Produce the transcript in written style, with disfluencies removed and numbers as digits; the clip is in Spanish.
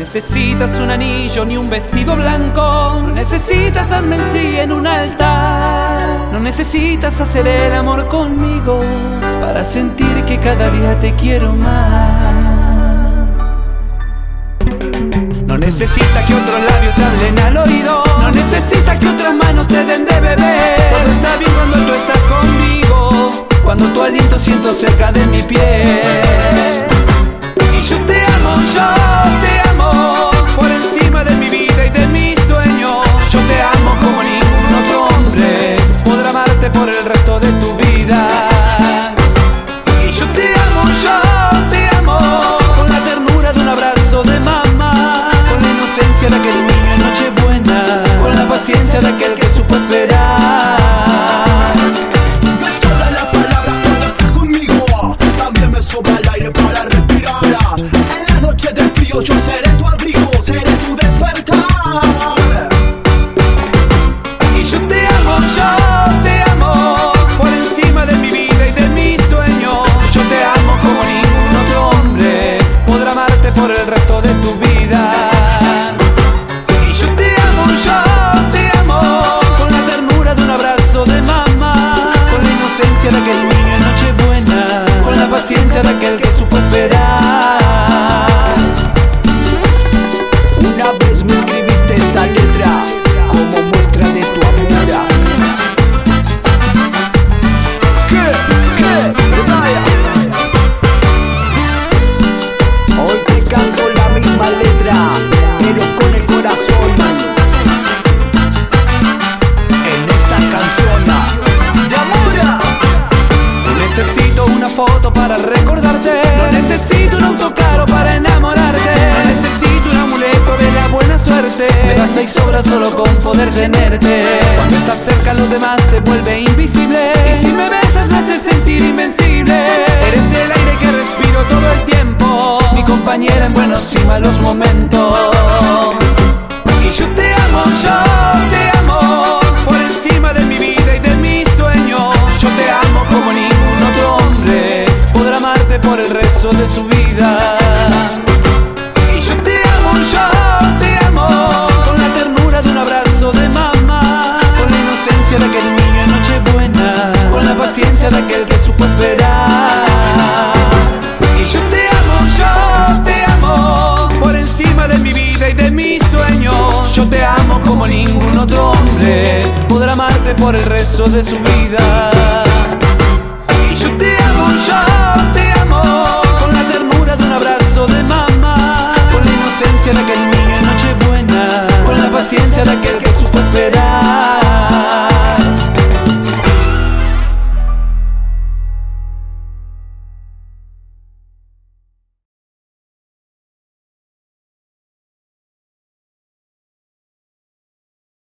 necesitas un anillo ni un vestido blanco, no necesitas darme el sí en un altar, no necesitas hacer el amor conmigo para sentir que cada día te quiero más. No necesitas que otros labios te hablen al oído, no necesitas que otras manos te den de beber. Todo está bien cuando tú estás conmigo, cuando tu aliento siento cerca de mi piel. Y yo te amo por encima de mi vida y de mis sueños. Yo te amo como ningún otro hombre podrá amarte por el resto de tu vida. Y yo te amo con la ternura de un abrazo de mamá, con la inocencia de aquel niño en Nochebuena, con la paciencia de aquel que supo esperar. Me sobran las palabras cuando estás conmigo, también me sobra el aire para respirar. En la noche de frío yo seré tu abrigo, seré tu despertar. Y yo te amo por encima de mi vida y de mis sueños. Yo te amo como ningún otro hombre podrá amarte por el resto de tu vida. Y yo te amo con la ternura de un abrazo de mamá, con la inocencia de aquel niño en Nochebuena, con la paciencia de aquel que supo esperar. Una vez me escribiste esta letra como muestra de tu amor. Vaya. Hoy te canto la misma letra, pero con el corazón. En esta canción de amor. No necesito una foto para recordarte, no necesito un auto caro para enamorarte, no necesito un amuleto de la buena suerte. Me basta y sobra solo con poder tenerte. Cuando estás cerca los demás se vuelve invisible, y si me besas me haces sentir invencible. Eres el aire que respiro todo el tiempo, mi compañera en buenos y malos momentos. Y yo te amo por encima de mi vida y de mis sueños. Yo te amo como ningún otro hombre podrá amarte por el resto de su vida. Y yo te amo con la ternura de un abrazo de mamá, con la inocencia de aquel niño en Nochebuena, con la paciencia de aquel que supo esperar. Y yo te amo por encima de mi vida y de mis sueños. Yo te amo como ningún otro hombre podrá amarte por el resto de su vida.